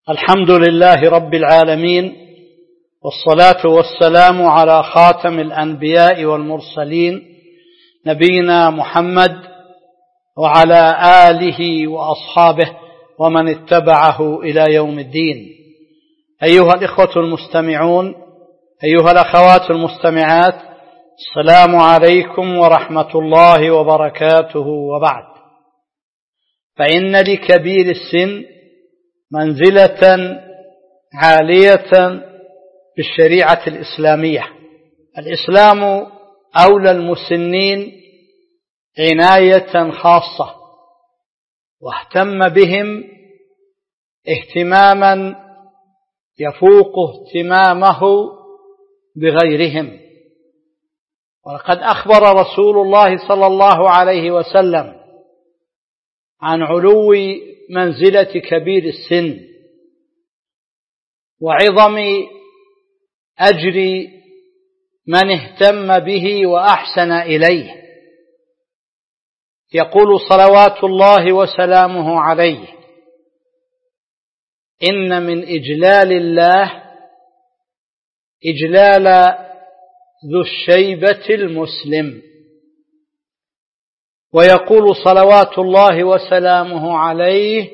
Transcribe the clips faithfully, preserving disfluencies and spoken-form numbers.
الحمد لله رب العالمين، والصلاة والسلام على خاتم الأنبياء والمرسلين نبينا محمد وعلى آله وأصحابه ومن اتبعه إلى يوم الدين. أيها الإخوة المستمعون، أيها الأخوات المستمعات، السلام عليكم ورحمة الله وبركاته. وبعد، فإن لكبير السن منزلة عالية في الشريعة الإسلامية. الإسلام أولى المسنين عناية خاصة، واهتم بهم اهتماما يفوق اهتمامه بغيرهم. ولقد أخبر رسول الله صلى الله عليه وسلم عن علو منزلة كبير السن وعظم أجر من اهتم به وأحسن إليه. يقول صلوات الله وسلامه عليه: إن من إجلال الله إجلال ذو الشيبة المسلم. ويقول صلوات الله وسلامه عليه: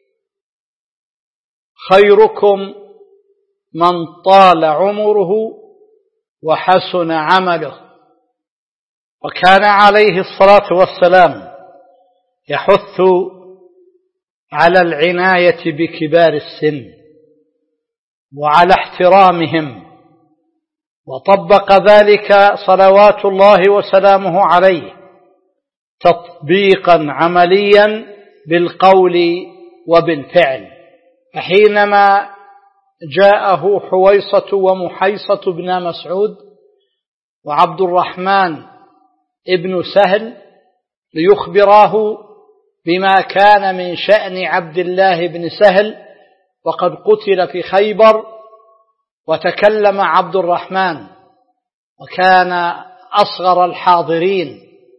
خيركم من طال عمره وحسن عمله. وكان عليه الصلاة والسلام يحث على العناية بكبار السن وعلى احترامهم، وطبق ذلك صلوات الله وسلامه عليه تطبيقا عمليا بالقول وبالفعل. فحينما جاءه حويصة ومحيصة بن مسعود وعبد الرحمن ابن سهل ليخبراه بما كان من شأن عبد الله بن سهل وقد قتل في خيبر، وتكلم عبد الرحمن وكان أصغر الحاضرين،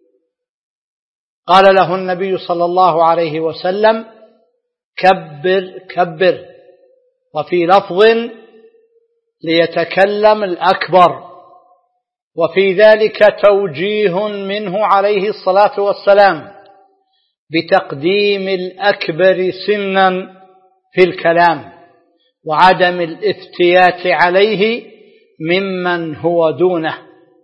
قال له النبي صلى الله عليه وسلم: كبر كبر. وفي لفظ: ليتكلم الأكبر. وفي ذلك توجيه منه عليه الصلاة والسلام بتقديم الأكبر سنا في الكلام وعدم الافتيات عليه ممن هو دونه.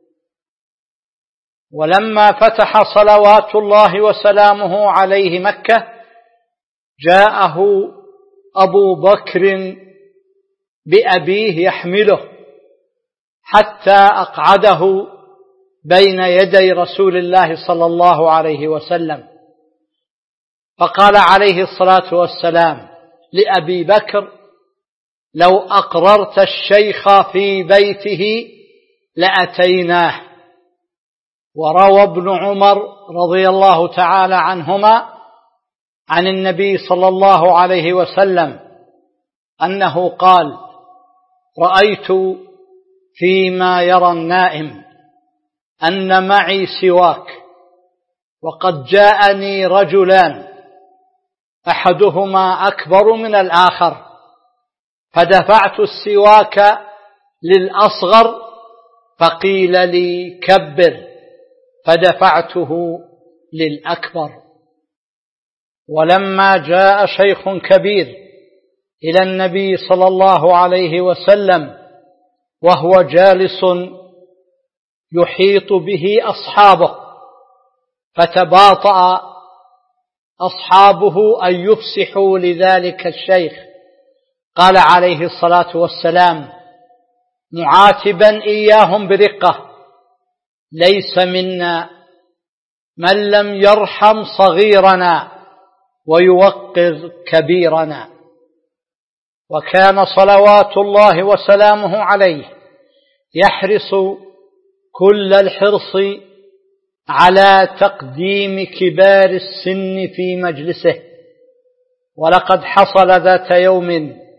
ولما فتح صلوات الله وسلامه عليه مكة، جاءه أبو بكر بأبيه يحمله حتى أقعده بين يدي رسول الله صلى الله عليه وسلم، فقال عليه الصلاة والسلام لأبي بكر: لو أقررت الشيخ في بيته لأتيناه. وروى ابن عمر رضي الله تعالى عنهما عن النبي صلى الله عليه وسلم أنه قال: رأيت فيما يرى النائم أن معي سواك، وقد جاءني رجلان أحدهما أكبر من الآخر، فدفعت السواك للأصغر فقيل لي: كبر، فدفعته للأكبر. ولما جاء شيخ كبير إلى النبي صلى الله عليه وسلم وهو جالس يحيط به أصحابه، فتباطأ أصحابه أن يفسحوا لذلك الشيخ، قال عليه الصلاة والسلام معاتبا إياهم برقة: ليس منا من لم يرحم صغيرنا ويوقظ كبيرنا. وكان صلوات الله وسلامه عليه يحرص كل الحرص على تقديم كبار السن في مجلسه. ولقد حصل ذات يوم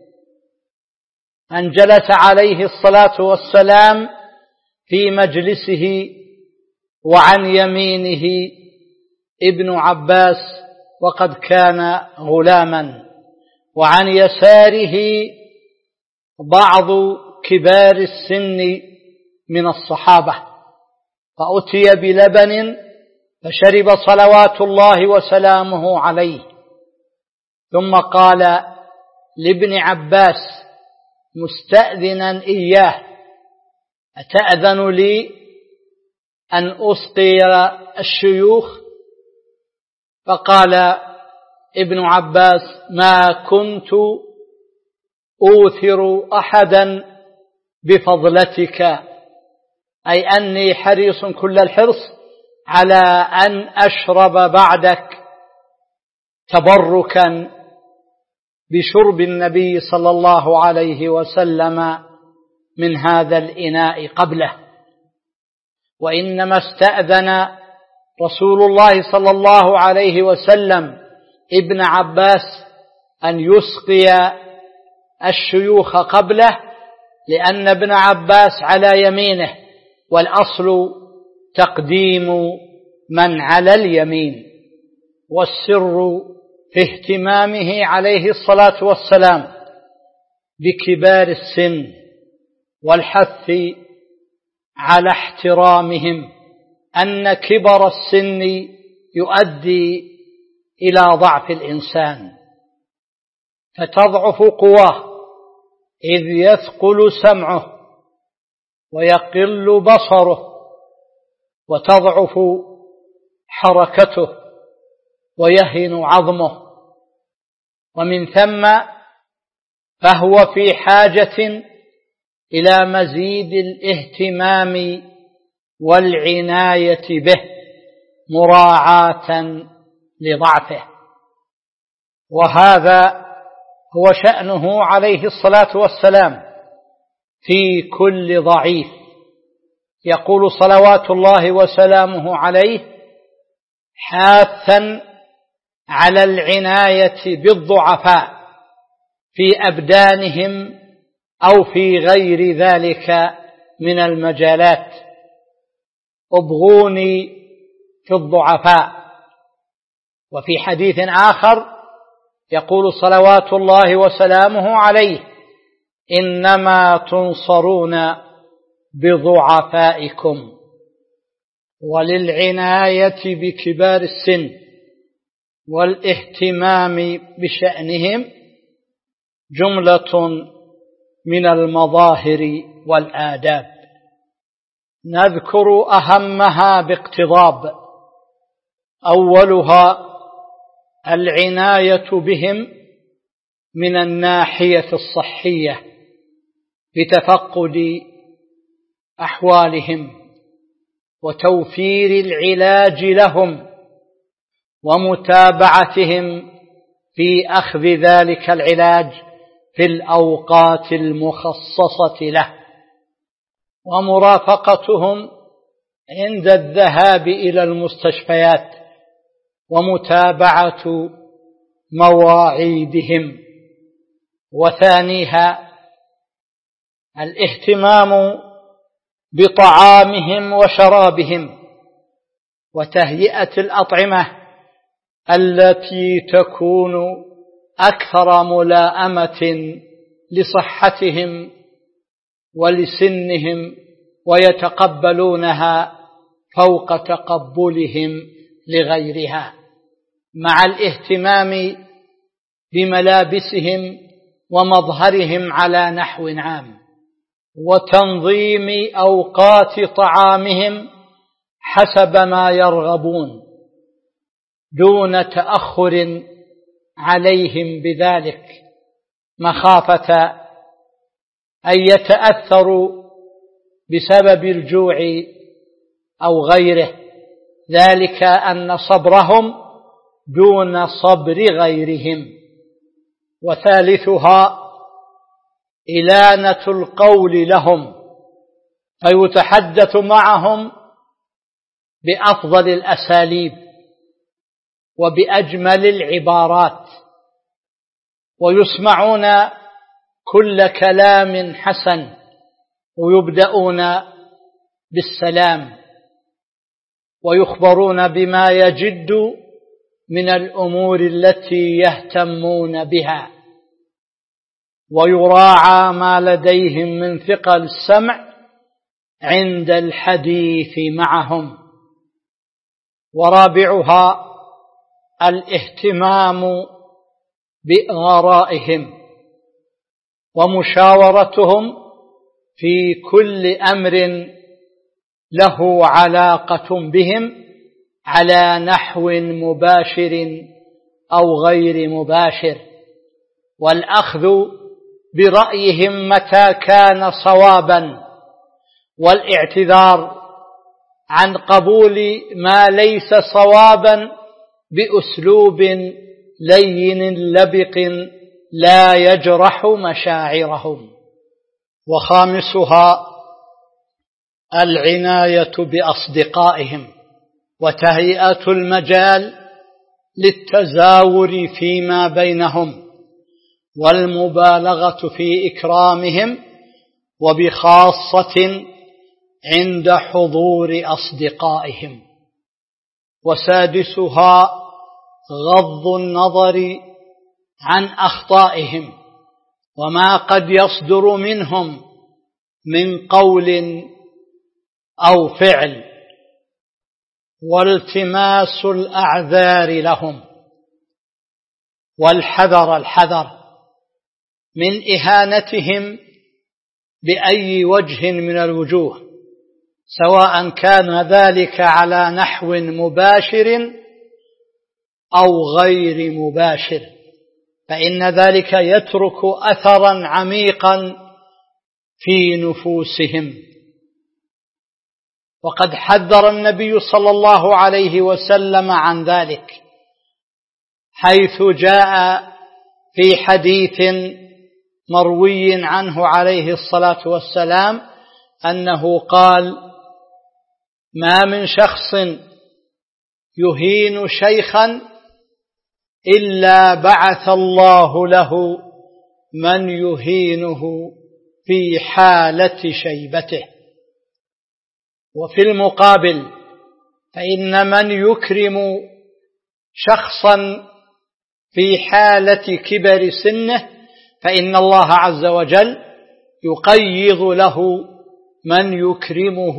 أن جلس عليه الصلاة والسلام في مجلسه وعن يمينه ابن عباس وقد كان غلاما، وعن يساره بعض كبار السن من الصحابة، فأتي بلبن فشرب صلوات الله وسلامه عليه، ثم قال لابن عباس مستأذنا إياه: أتأذن لي أن أسقي الشيوخ؟ فقال ابن عباس: ما كنت أوثر أحدا بفضلتك، أي أني حريص كل الحرص على أن أشرب بعدك تبركا بشرب النبي صلى الله عليه وسلم من هذا الإناء قبله. وإنما استأذن رسول الله صلى الله عليه وسلم ابن عباس أن يسقي الشيوخ قبله، لأن ابن عباس على يمينه، والأصل تقديم من على اليمين، والسر في اهتمامه عليه الصلاة والسلام بكبار السن والحث على احترامهم، أن كبر السن يؤدي إلى ضعف الإنسان، فتضعف قواه إذ يثقل سمعه ويقل بصره، وتضعف حركته ويهن عظمه، ومن ثم فهو في حاجة إلى مزيد الاهتمام والعناية به مراعاة لضعفه. وهذا هو شأنه عليه الصلاة والسلام في كل ضعيف. يقول صلوات الله وسلامه عليه حاثا على العناية بالضعفاء في أبدانهم أو في غير ذلك من المجالات: ابغوني في الضعفاء. وفي حديث آخر يقول صلوات الله وسلامه عليه: إنما تنصرون بضعفائكم. وللعناية بكبار السن والاهتمام بشأنهم جملة من المظاهر والآداب، نذكر أهمها باقتضاب. أولها العناية بهم من الناحية الصحية بتفقد أحوالهم وتوفير العلاج لهم ومتابعتهم في أخذ ذلك العلاج في الأوقات المخصصة له، ومرافقتهم عند الذهاب إلى المستشفيات ومتابعة مواعيدهم. وثانيها الاهتمام بطعامهم وشرابهم وتهيئة الأطعمة التي تكون أكثر ملائمة لصحتهم ولسنهم، ويتقبلونها فوق تقبلهم لغيرها، مع الاهتمام بملابسهم ومظهرهم على نحو عام، وتنظيم أوقات طعامهم حسب ما يرغبون دون تأخر عليهم بذلك، مخافة أن يتأثروا بسبب الجوع أو غيره، ذلك أن صبرهم دون صبر غيرهم. وثالثها إلانة القول لهم، فيتحدث معهم بأفضل الأساليب وبأجمل العبارات، ويسمعون كل كلام حسن، ويبدأون بالسلام، ويخبرون بما يجد من الأمور التي يهتمون بها، ويراعى ما لديهم من ثقل السمع عند الحديث معهم. ورابعها الاهتمام بآرائهم ومشاورتهم في كل أمر له علاقة بهم على نحو مباشر أو غير مباشر، والأخذ برأيهم متى كان صوابا، والاعتذار عن قبول ما ليس صوابا بأسلوب لين لبق لا يجرح مشاعرهم. وخامسها العناية بأصدقائهم وتهيئة المجال للتزاور فيما بينهم والمبالغة في إكرامهم، وبخاصة عند حضور أصدقائهم. وسادسها غض النظر عن أخطائهم وما قد يصدر منهم من قول أو فعل، والتماس الأعذار لهم، والحذر الحذر من إهانتهم بأي وجه من الوجوه، سواء كان ذلك على نحو مباشر أو غير مباشر، فإن ذلك يترك أثرا عميقا في نفوسهم. وقد حذر النبي صلى الله عليه وسلم عن ذلك، حيث جاء في حديث مروي عنه عليه الصلاة والسلام أنه قال: ما من شخص يهين شيخا إلا بعث الله له من يهينه في حالة شيبته. وفي المقابل فإن من يكرم شخصا في حالة كبر سنه فإن الله عز وجل يقيض له من يكرمه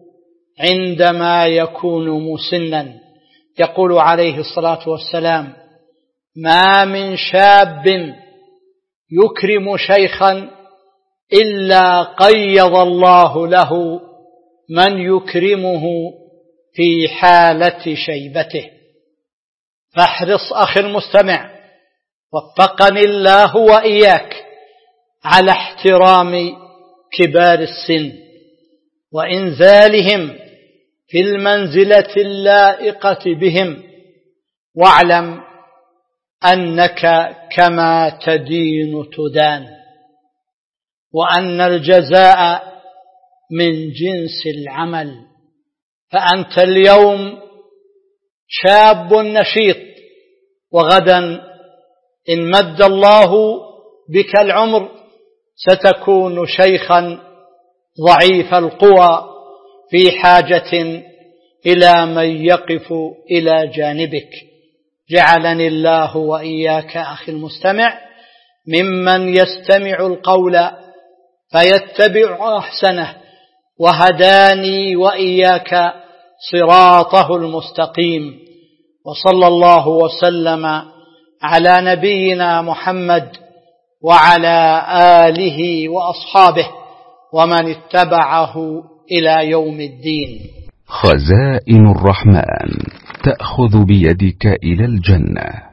عندما يكون مسنا. يقول عليه الصلاة والسلام: ما من شاب يكرم شيخا إلا قيض الله له من يكرمه في حالة شيبته. فاحرص أخي المستمع، وفقني الله وإياك، على احترام كبار السن وإنزالهم في المنزلة اللائقة بهم، واعلم أنك كما تدين تدان، وأن الجزاء من جنس العمل. فأنت اليوم شاب نشيط، وغدا إن مد الله بك العمر ستكون شيخا ضعيف القوى في حاجة إلى من يقف إلى جانبك. جعلني الله وإياك أخي المستمع ممن يستمع القول فيتبع أحسنه، وهداني وإياك صراطه المستقيم. وصلى الله وسلم على نبينا محمد وعلى آله وأصحابه ومن اتبعه إلى يوم الدين. خزائن الرحمن تأخذ بيدك إلى الجنة.